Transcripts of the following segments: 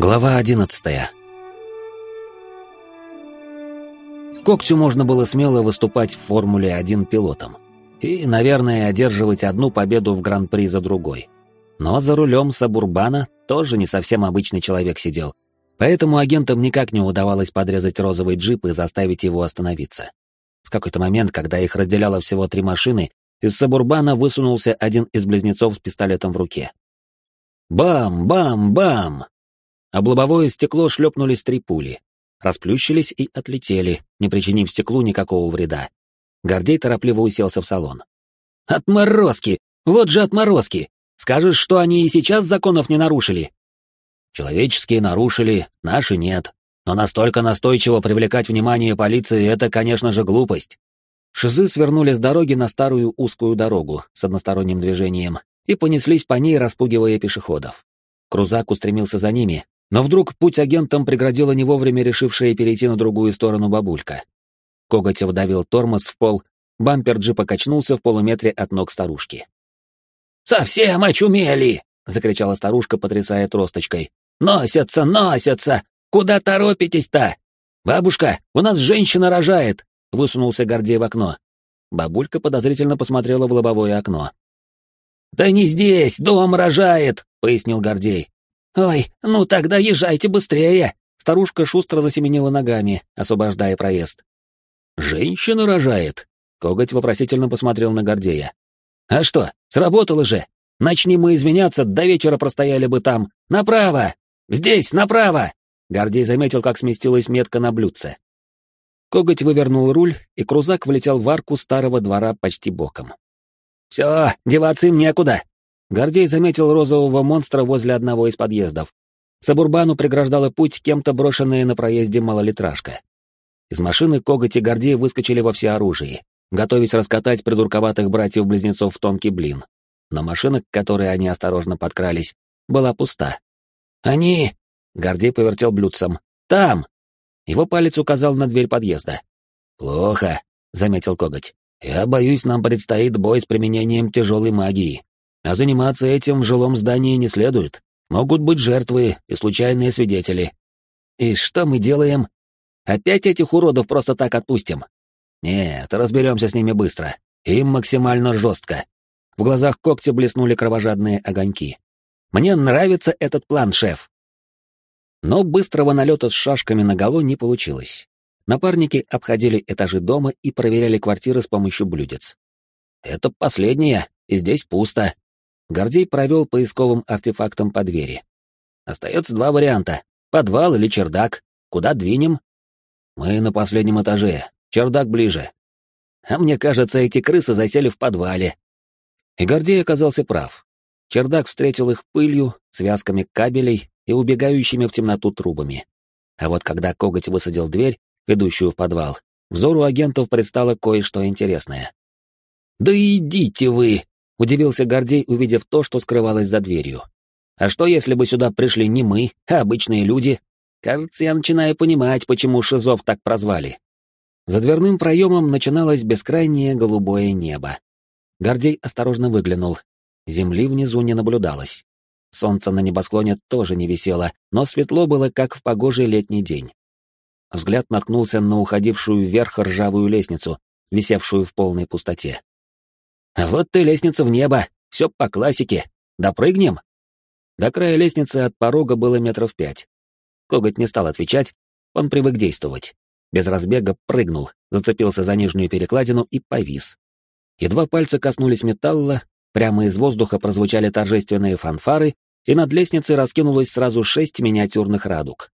Глава 11. Когтю можно было смело выступать в Формуле-1 пилотом и, наверное, одерживать одну победу в Гран-при за другой. Но за рулем Сабурбана тоже не совсем обычный человек сидел, поэтому агентам никак не удавалось подрезать розовый джип и заставить его остановиться. В какой-то момент, когда их разделяло всего 3 машины, из Сабурбана высунулся один из близнецов с пистолетом в руке. Бам-бам-бам! Об лобовое стекло шлепнулись 3 пули, расплющились и отлетели, не причинив стеклу никакого вреда. Гордей торопливо уселся в салон. «Отморозки! Вот же отморозки! Скажешь, что они и сейчас законов не нарушили?» «Человеческие нарушили, наши нет. Но настолько настойчиво привлекать внимание полиции — это, конечно же, глупость». Шизы свернули с дороги на старую узкую дорогу с односторонним движением и понеслись по ней, распугивая пешеходов. Крузак устремился за ними, но вдруг путь агентам преградила не вовремя решившая перейти на другую сторону бабулька. Коготь вдавил тормоз в пол, бампер джипа качнулся в полуметре от ног старушки. «Совсем очумели!» — закричала старушка, потрясая тросточкой. «Носятся, носятся! Куда торопитесь-то? Бабушка, у нас женщина рожает!» — высунулся Гордей в окно. Бабулька подозрительно посмотрела в лобовое окно. «Да не здесь, дом рожает!» — пояснил Гордей. «Ой, ну тогда езжайте быстрее!» Старушка шустро засеменила ногами, освобождая проезд. «Женщина рожает?» Коготь вопросительно посмотрел на Гордея. «А что, сработало же! Начни мы извиняться, до вечера простояли бы там! Направо! Здесь, направо!» Гордей заметил, как сместилась метка на блюдце. Коготь вывернул руль, и крузак влетел в арку старого двора почти боком. «Все, деваться им некуда!» Гордей заметил розового монстра возле одного из подъездов. Сабурбану преграждала путь кем-то брошенная на проезде малолитражка. Из машины Коготь и Гордей выскочили во всеоружии, готовясь раскатать придурковатых братьев-близнецов в тонкий блин. Но машина, к которой они осторожно подкрались, была пуста. «Они...» — Гордей повертел блюдцем. «Там!» Его палец указал на дверь подъезда. «Плохо», — заметил Коготь. «Я боюсь, нам предстоит бой с применением тяжелой магии. А заниматься этим в жилом здании не следует. Могут быть жертвы и случайные свидетели. И что мы делаем? Опять этих уродов просто так отпустим? Нет, разберемся с ними быстро. Им максимально жестко». В глазах Когтя блеснули кровожадные огоньки. «Мне нравится этот план, шеф». Но быстрого налета с шашками наголо не получилось. Напарники обходили этажи дома и проверяли квартиры с помощью блюдец. «Это последнее, и здесь пусто». Гордей провел поисковым артефактом по двери. «Остается 2 варианта. Подвал или чердак. Куда двинем?» «Мы на последнем этаже. Чердак ближе». «А мне кажется, эти крысы засели в подвале». И Гордей оказался прав. Чердак встретил их пылью, связками кабелей и убегающими в темноту трубами. А вот когда Коготь высадил дверь, ведущую в подвал, взору агентов предстало кое-что интересное. «Да идите вы!» — удивился Гордей, увидев то, что скрывалось за дверью. «А что, если бы сюда пришли не мы, а обычные люди? Кажется, я начинаю понимать, почему шизов так прозвали». За дверным проемом начиналось бескрайнее голубое небо. Гордей осторожно выглянул. Земли внизу не наблюдалось. Солнце на небосклоне тоже не висело, но светло было, как в погожий летний день. Взгляд наткнулся на уходившую вверх ржавую лестницу, висевшую в полной пустоте. «А вот и лестница в небо, все по классике. Допрыгнем?» До края лестницы от порога было 5 метров. Коготь не стал отвечать, он привык действовать. Без разбега прыгнул, зацепился за нижнюю перекладину и повис. Едва пальцы коснулись металла, прямо из воздуха прозвучали торжественные фанфары, и над лестницей раскинулось сразу 6 миниатюрных радуг.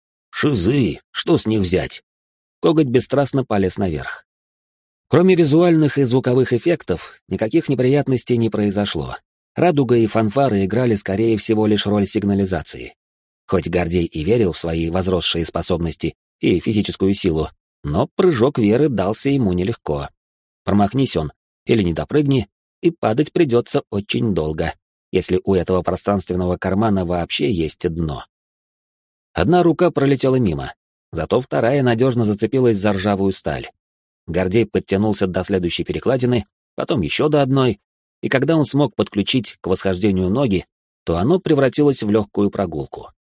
«Шизы! Что с них взять?» Коготь бесстрастно полез наверх. Кроме визуальных и звуковых эффектов, никаких неприятностей не произошло. Радуга и фанфары играли, скорее всего, лишь роль сигнализации. Хоть Гордей и верил в свои возросшие способности и физическую силу, но прыжок веры дался ему нелегко. Промахнись он, или не допрыгни, и падать придется очень долго, если у этого пространственного кармана вообще есть дно. Одна рука пролетела мимо, зато вторая надежно зацепилась за ржавую сталь. Гордей подтянулся до следующей перекладины, потом еще до одной, и когда он смог подключить к восхождению ноги, то оно превратилось в легкую прогулку.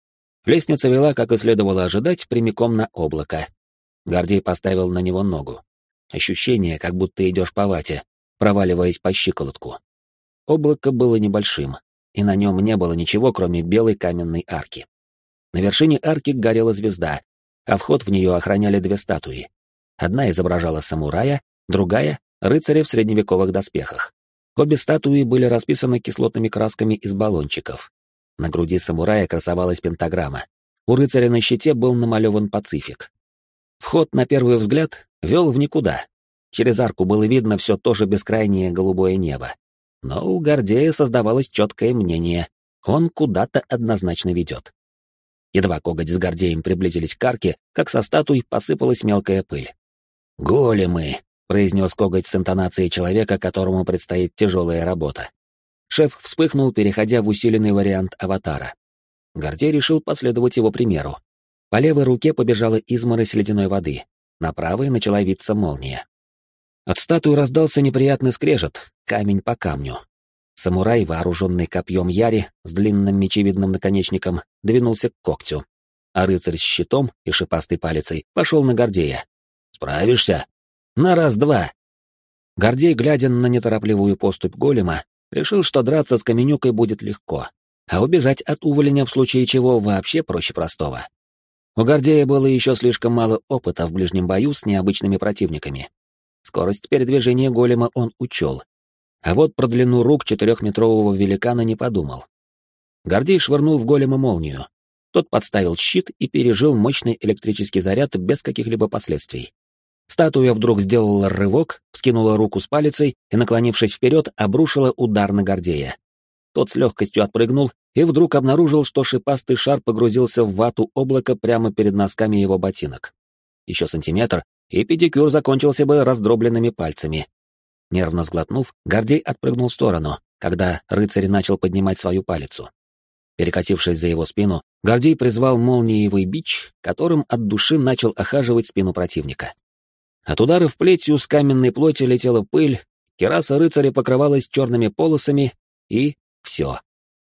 Лестница вела, как и следовало ожидать, прямиком на облако. Гордей поставил на него ногу. Ощущение, как будто идешь по вате, проваливаясь по щиколотку. Облако было небольшим, и на нем не было ничего, кроме белой каменной арки. На вершине арки горела звезда, а вход в нее охраняли две статуи. Одна изображала самурая, другая — рыцаря в средневековых доспехах. Обе статуи были расписаны кислотными красками из баллончиков. На груди самурая красовалась пентаграмма. У рыцаря на щите был намалеван Пацифик. Вход, на первый взгляд, вел в никуда. Через арку было видно все то же бескрайнее голубое небо. Но у Гордея создавалось четкое мнение — он куда-то однозначно ведет. Едва Коготь с Гордеем приблизились к арке, как со статуй посыпалась мелкая пыль. «Големы!» — произнес Коготь с интонацией человека, которому предстоит тяжелая работа. Шеф вспыхнул, переходя в усиленный вариант аватара. Гордей решил последовать его примеру. По левой руке побежала изморозь ледяной воды, на правой начала виться молния. От статуи раздался неприятный скрежет, камень по камню. Самурай, вооруженный копьем яри с длинным мечевидным наконечником, двинулся к когтю, а рыцарь с щитом и шипастой палицей пошел на Гордея. «Справишься?» «На раз-два!» Гордей, глядя на неторопливую поступь голема, решил, что драться с Каменюкой будет легко, а убежать от уволеня в случае чего вообще проще простого. У Гордея было еще слишком мало опыта в ближнем бою с необычными противниками. Скорость передвижения голема он учел, а вот про длину рук 4-метрового великана не подумал. Гордей швырнул в голема молнию. Тот подставил щит и пережил мощный электрический заряд без каких-либо последствий. Статуя вдруг сделала рывок, вскинула руку с палицей и, наклонившись вперед, обрушила удар на Гордея. Тот с легкостью отпрыгнул и вдруг обнаружил, что шипастый шар погрузился в вату облака прямо перед носками его ботинок. Еще сантиметр, и педикюр закончился бы раздробленными пальцами. Нервно сглотнув, Гордей отпрыгнул в сторону, когда рыцарь начал поднимать свою палицу. Перекатившись за его спину, Гордей призвал молниевый бич, которым от души начал охаживать спину противника. От ударов плетью с каменной плоти летела пыль, кираса рыцаря покрывалась черными полосами, и все.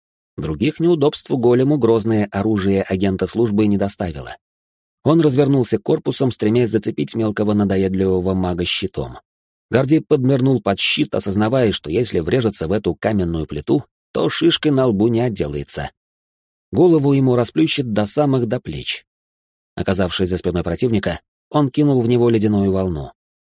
Других неудобств голему грозное оружие агента службы не доставило. Он развернулся корпусом, стремясь зацепить мелкого надоедливого мага щитом. Гордей поднырнул под щит, осознавая, что если врежется в эту каменную плиту, то шишкой на лбу не отделается. Голову ему расплющит до плеч. Оказавшись за спиной противника, он кинул в него ледяную волну.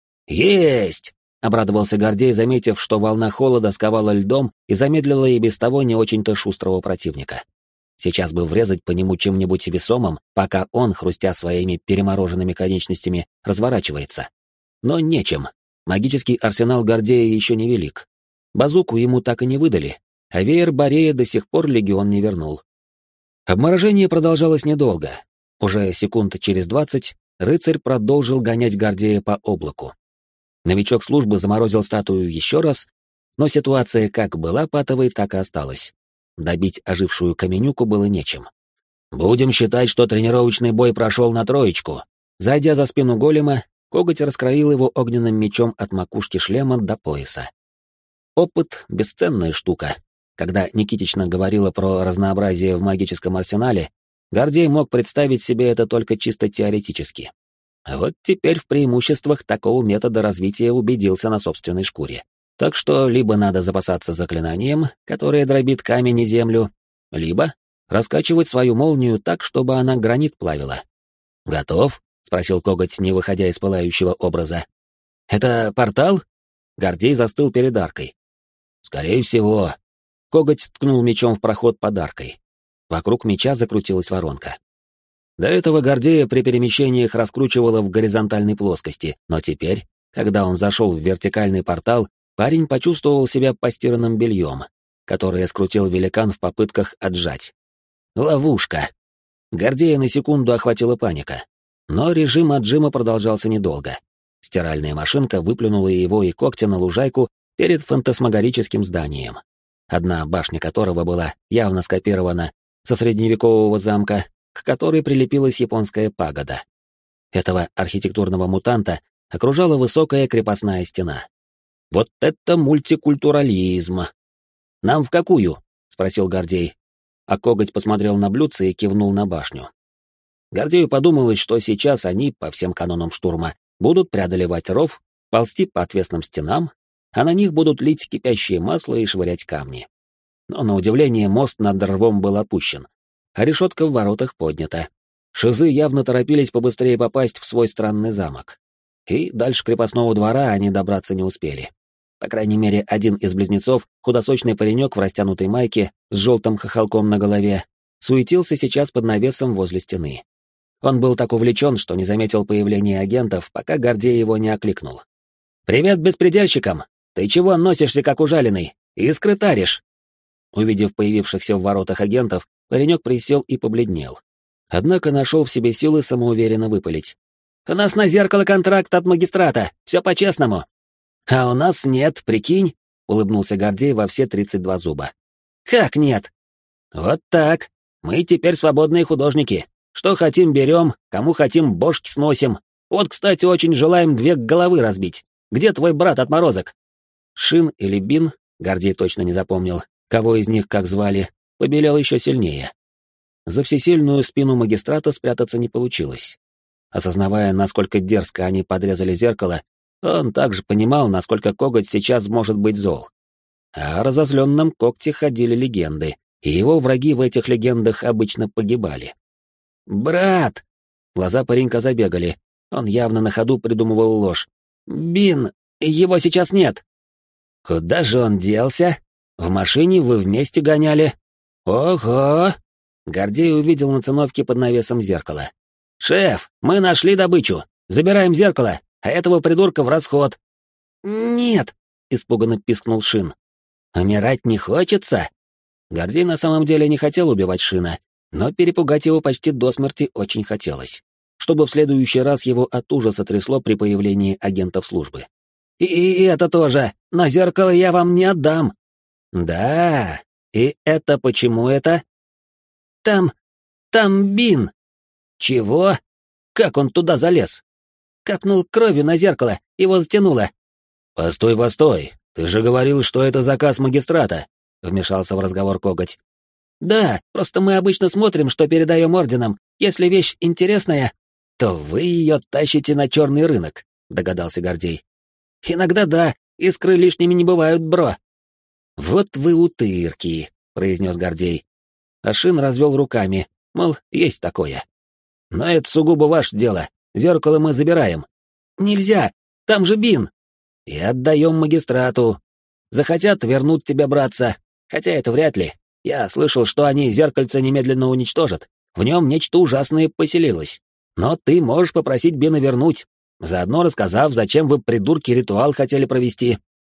«Есть!» — обрадовался Гордей, заметив, что волна холода сковала льдом и замедлила и без того не очень-то шустрого противника. Сейчас бы врезать по нему чем-нибудь весомым, пока он, хрустя своими перемороженными конечностями, разворачивается. Но нечем. Магический арсенал Гордея еще не велик. Базуку ему так и не выдали, а веер Борея до сих пор легион не вернул. Обморожение продолжалось недолго. Уже секунд через 20 рыцарь продолжил гонять Гордея по облаку. Новичок службы заморозил статую еще раз, но ситуация как была патовой, так и осталась. Добить ожившую Каменюку было нечем. «Будем считать, что тренировочный бой прошел на троечку». Зайдя за спину голема, Коготь раскроил его огненным мечом от макушки шлема до пояса. Опыт — бесценная штука. Когда Никитична говорила про разнообразие в магическом арсенале, Гордей мог представить себе это только чисто теоретически. А вот теперь в преимуществах такого метода развития убедился на собственной шкуре. Так что либо надо запасаться заклинанием, которое дробит камень и землю, либо раскачивать свою молнию так, чтобы она гранит плавила. «Готов?» — спросил Коготь, не выходя из пылающего образа. «Это портал?» Гордей застыл перед аркой. «Скорее всего». Коготь ткнул мечом в проход под аркой. Вокруг меча закрутилась воронка. До этого Гордея при перемещениях раскручивало в горизонтальной плоскости, но теперь, когда он зашел в вертикальный портал, парень почувствовал себя постиранным бельем, которое скрутил великан в попытках отжать. Ловушка. Гордея на секунду охватила паника. Но режим отжима продолжался недолго. Стиральная машинка выплюнула его и когти на лужайку перед фантасмагорическим зданием, одна башня которого была явно скопирована со средневекового замка, к которой прилепилась японская пагода. Этого архитектурного мутанта окружала высокая крепостная стена. Вот это мультикультурализм! «Нам в какую?» — спросил Гордей. а Коготь посмотрел на блюдце и кивнул на башню. Гордею подумалось, что сейчас они, по всем канонам штурма, будут преодолевать ров, ползти по отвесным стенам, а на них будут лить кипящее масло и швырять камни. Но, на удивление, мост над рвом был опущен, а решетка в воротах поднята. Шизы явно торопились побыстрее попасть в свой странный замок. И дальше крепостного двора они добраться не успели. По крайней мере, один из близнецов, худосочный паренек в растянутой майке с желтым хохолком на голове, суетился сейчас под навесом возле стены. Он был так увлечен, что не заметил появления агентов, пока Гордей его не окликнул. «Привет беспредельщикам! Ты чего носишься, как ужаленный? Искры таришь!» Увидев появившихся в воротах агентов, паренек присел и побледнел. Однако нашел в себе силы самоуверенно выпалить. «У нас на зеркало контракт от магистрата, все по-честному». «А у нас нет, прикинь», — улыбнулся Гордей во все 32 зуба. «Как нет?» «Вот так. Мы теперь свободные художники. Что хотим берем, кому хотим бошки сносим. Вот, кстати, очень желаем 2 головы разбить. Где твой брат-отморозок?» Шин или Бин, Гордей точно не запомнил, кого из них как звали, побелел еще сильнее. За всесильную спину магистрата спрятаться не получилось. Осознавая, насколько дерзко они подрезали зеркало, он также понимал, насколько Коготь сейчас может быть зол. А о разозленном когте ходили легенды, и его враги в этих легендах обычно погибали. «Брат!» Глаза паренька забегали, он явно на ходу придумывал ложь. «Бин, его сейчас нет!» «Куда же он делся? В машине вы вместе гоняли?» «Ого!» Гордей увидел на циновке под навесом зеркало. «Шеф, мы нашли добычу! Забираем зеркало, а этого придурка в расход!» «Нет!» — испуганно пискнул Шин. «Умирать не хочется?» Гордей на самом деле не хотел убивать Шина, но перепугать его почти до смерти очень хотелось, чтобы в следующий раз его от ужаса трясло при появлении агентов службы. «И это тоже! Но зеркало я вам не отдам!» «Да? И это почему это?» «Там Бин!» «Чего? Как он туда залез?» «Капнул кровью на зеркало, его затянуло». «Постой, постой, ты же говорил, что это заказ магистрата», — вмешался в разговор Коготь. «Да, просто мы обычно смотрим, что передаем орденам. Если вещь интересная, то вы ее тащите на черный рынок», — догадался Гордей. «Иногда да, искры лишними не бывают, бро». «Вот вы утырки», — произнес Гордей. Ашин развел руками, мол, есть такое. «Но это сугубо ваше дело. Зеркало мы забираем». «Нельзя, там же Бин». «И отдаем магистрату. Захотят вернуть тебя, братца. Хотя это вряд ли. Я слышал, что они зеркальце немедленно уничтожат. В нем нечто ужасное поселилось. Но ты можешь попросить Бина вернуть, заодно рассказав, зачем вы, придурки, ритуал хотели провести».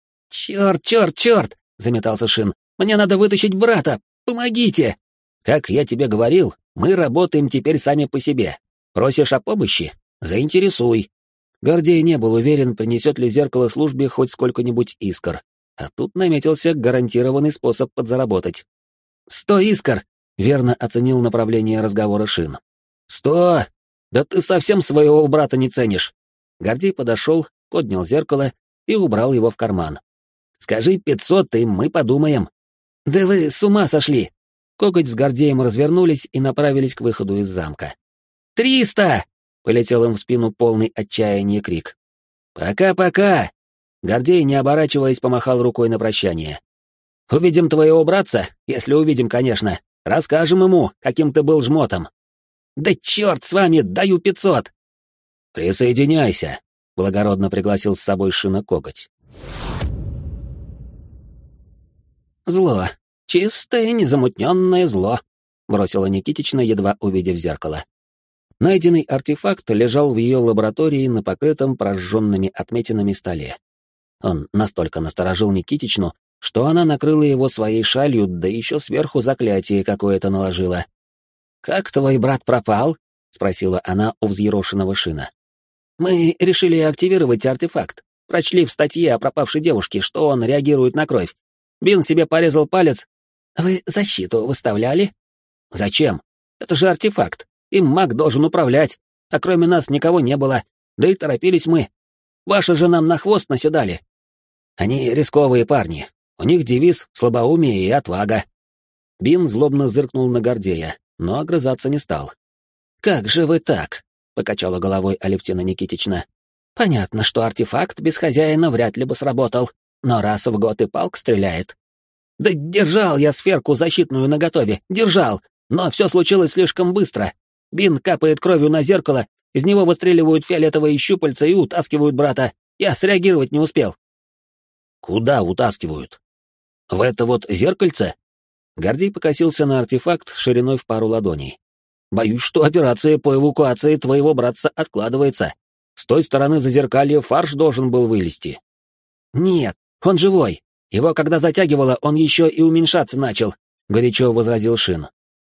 «Черт!» — заметался Шин. «Мне надо вытащить брата! Помогите!» «Как я тебе говорил, мы работаем теперь сами по себе. Просишь о помощи? Заинтересуй». Гордей не был уверен, принесет ли зеркало службе хоть сколько-нибудь искр. А тут наметился гарантированный способ подзаработать. «100 искр!» — верно оценил направление разговора Шин. «100! Да ты совсем своего брата не ценишь!» Гордей подошел, поднял зеркало и убрал его в карман. «Скажи 500, и мы подумаем». «Да вы с ума сошли!» Коготь с Гордеем развернулись и направились к выходу из замка. «300!» — полетел им в спину полный отчаяния крик. «Пока-пока!» Гордей, не оборачиваясь, помахал рукой на прощание. «Увидим твоего братца, если увидим, конечно. Расскажем ему, каким ты был жмотом». «Да черт с вами, даю 500!» «Присоединяйся», — благородно пригласил с собой Шина Коготь. «Зло. Чистое, незамутненное зло», — бросила Никитична, едва увидев зеркало. Найденный артефакт лежал в ее лаборатории на покрытом прожженными отметинами столе. Он настолько насторожил Никитичну, что она накрыла его своей шалью, да еще сверху заклятие какое-то наложила. «Как твой брат пропал?» — спросила она у взъерошенного Шина. «Мы решили активировать артефакт. Прочли в статье о пропавшей девушке, что он реагирует на кровь. Бин себе порезал палец. Вы защиту выставляли?» «Зачем? Это же артефакт. Им маг должен управлять. А кроме нас никого не было. Да и торопились мы. Ваши же нам на хвост наседали. Они рисковые парни. У них девиз «слабоумие и отвага». Бин злобно зыркнул на Гордея, но огрызаться не стал. «Как же вы так?» — покачала головой Алевтина Никитична. «Понятно, что артефакт без хозяина вряд ли бы сработал, но раз в год и палк стреляет. Да держал я сферку защитную наготове, держал, но все случилось слишком быстро. Бин капает кровью на зеркало, из него выстреливают фиолетовые щупальца и утаскивают брата. Я среагировать не успел». «Куда утаскивают? В это вот зеркальце?» Гордей покосился на артефакт шириной в пару ладоней. «Боюсь, что операция по эвакуации твоего братца откладывается. С той стороны зазеркалья фарш должен был вылезти». «Нет, он живой. Его когда затягивало, он еще и уменьшаться начал», — горячо возразил Шин.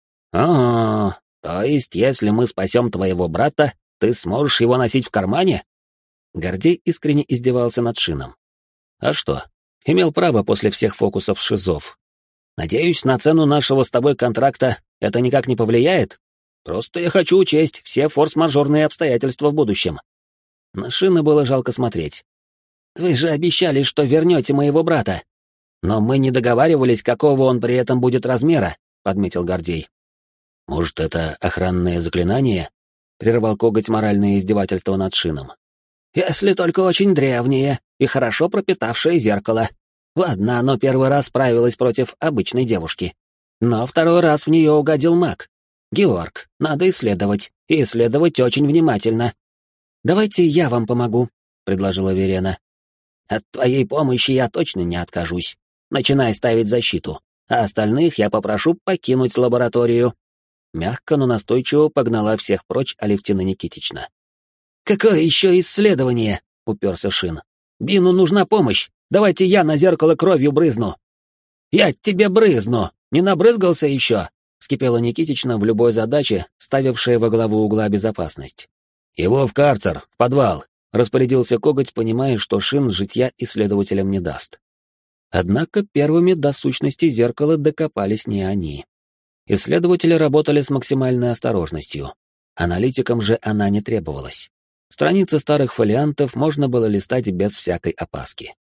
«Ага, то есть, если мы спасем твоего брата, ты сможешь его носить в кармане?» Гордей искренне издевался над Шином. «А что? Имел право после всех фокусов шизов. Надеюсь, на цену нашего с тобой контракта это никак не повлияет? Просто я хочу учесть все форс-мажорные обстоятельства в будущем». На Шина было жалко смотреть. «Вы же обещали, что вернете моего брата». «Но мы не договаривались, какого он при этом будет размера», — подметил Гордей. «Может, это охранное заклинание?» — прервал коготь моральное издевательство над Шином. «Если только очень древнее и хорошо пропитавшее зеркало. Ладно, оно первый раз справилось против обычной девушки. Но второй раз в нее угодил маг. Георг, надо исследовать, и исследовать очень внимательно». «Давайте я вам помогу», — предложила Верена. «От твоей помощи я точно не откажусь. Начинай ставить защиту, а остальных я попрошу покинуть лабораторию». Мягко, но настойчиво погнала всех прочь Алевтина Никитична. «Какое еще исследование?» — уперся Шин. «Бину нужна помощь. Давайте я на зеркало кровью брызну». «Я тебе брызну! Не набрызгался еще?» — вскипела Никитична в любой задаче, ставившая во главу угла безопасность. «Его в карцер, в подвал», — распорядился коготь, понимая, что Шин житья исследователям не даст. Однако первыми до сущности зеркала докопались не они. Исследователи работали с максимальной осторожностью. Аналитикам же она не требовалась. Страницы старых фолиантов можно было листать без всякой опаски.